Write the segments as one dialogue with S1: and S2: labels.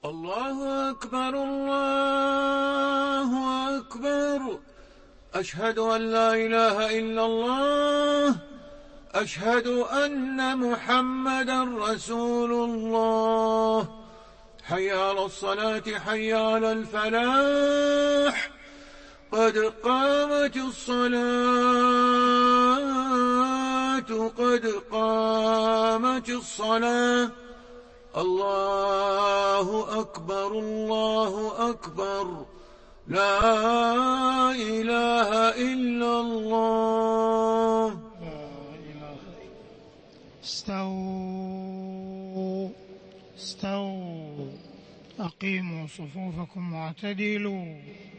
S1: الله أكبر الله أكبر. أشهد أن لا إله إلا الله. أشهد أن محمدا رسول الله. حي على الصلاة حي على الفلاح. قد قامت الصلاة قد قامت الصلاة. الله أكبر الله أكبر. لا إله إلا الله.
S2: استووا أقيموا صفوفكم واعتدلوا.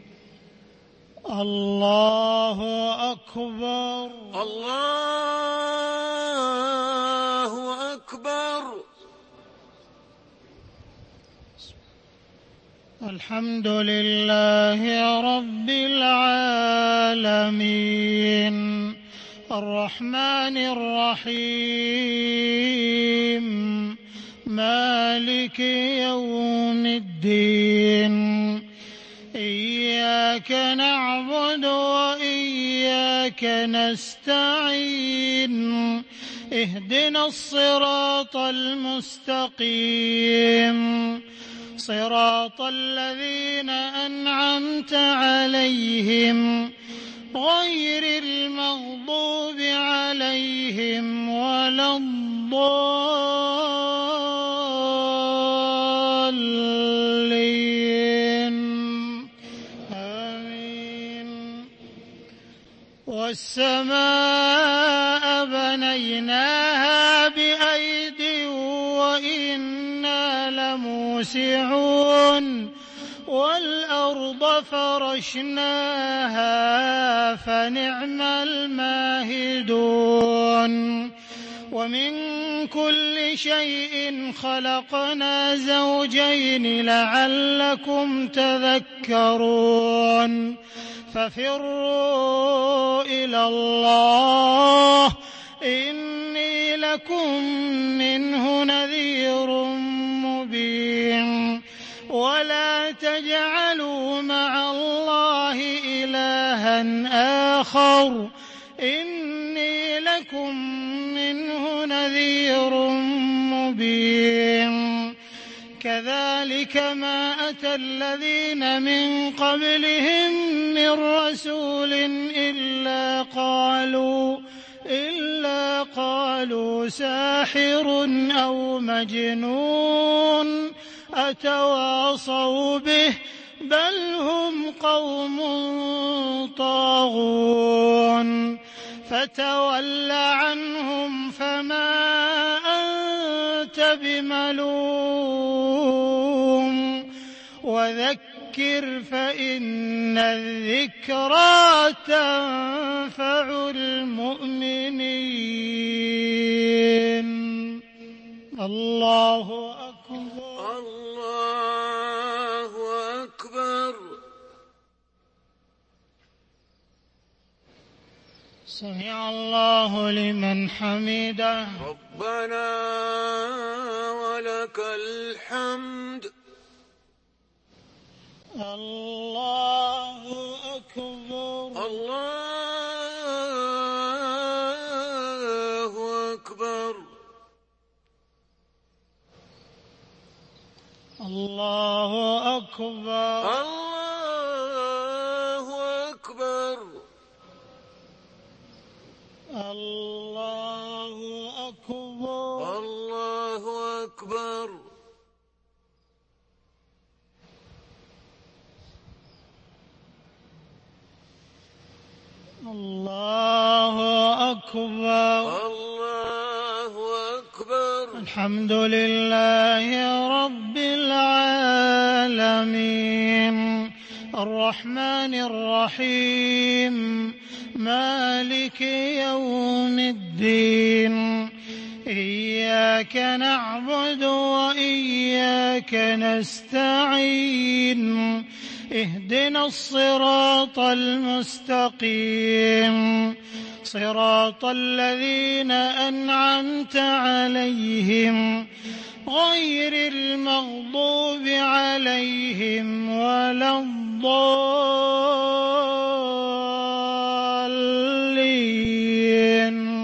S2: الله أكبر
S1: الله أكبر.
S2: الحمد لله رب العالمين الرحمن الرحيم مالك يوم الدين. إياك نعبد وإياك نستعين. اهدنا الصراط المستقيم صراط الذين أنعمت عليهم غير المغضوب عليهم ولا الضالين. آمين. والسماء بنيناها بأيد وإنا لموسعون. والأرض فرشناها فنعم الماهدون. ومن كل شيء خلقنا زوجين لعلكم تذكرون. ففروا إلى الله إني لكم منه نذير مبين. ولا تجعلوا مع الله إلها آخر إني لكم منه نذير مبين. كذلك ما أتى الذين من قبلهم من رسول إلا قالوا ساحر أو مجنون أتواصوا به بل هم قوم طاغون. فتول عنهم فما أنت بملوم وذكر فإن الذكرى تنفع المؤمنين. الله أكبر
S1: الله أكبر.
S2: سمع الله لمن حمده.
S1: ربنا ولك الحمد.
S2: الله أكبر
S1: الله أكبر.
S2: الله أكبر
S1: الله أكبر.
S2: الله أكبر
S1: الله أكبر.
S2: الله أكبر
S1: الله أكبر.
S2: الحمد لله رب العالمين الرحمن الرحيم مالك يوم الدين. إياك نعبد وإياك نستعين. اهدنا الصراط المستقيم صراط الذين أنعمت عليهم غير المغضوب عليهم عليهم ولا الضالين.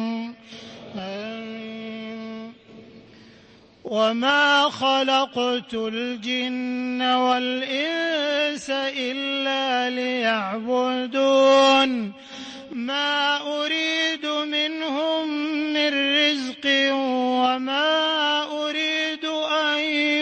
S2: وما خلقت الجن والإنس إلا ليعبدون ما أريد منهم من رزق وما أريد أن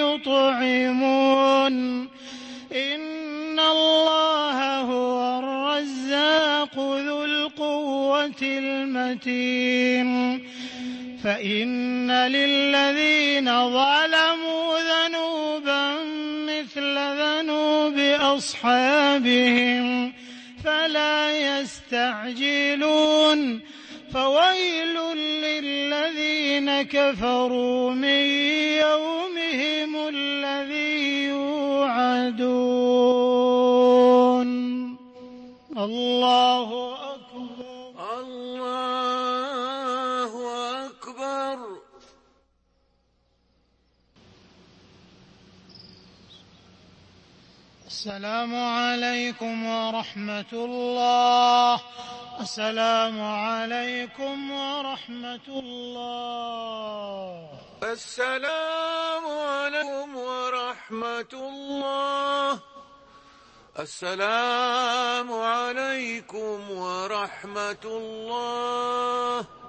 S2: يطعمون إن الله هو الرزاق ذو القوة المتين. فإن للذين ظلموا ذنوبا مثل ذنوب أصحابهم فلا يستعجلون. فويل للذين كفروا من يومهم الذي يوعدون. الله أكبر.
S1: الله أكبر.
S2: السلام عليكم ورحمة الله. السلام عليكم ورحمة الله.
S1: السلام عليكم ورحمة الله. السلام عليكم ورحمة الله.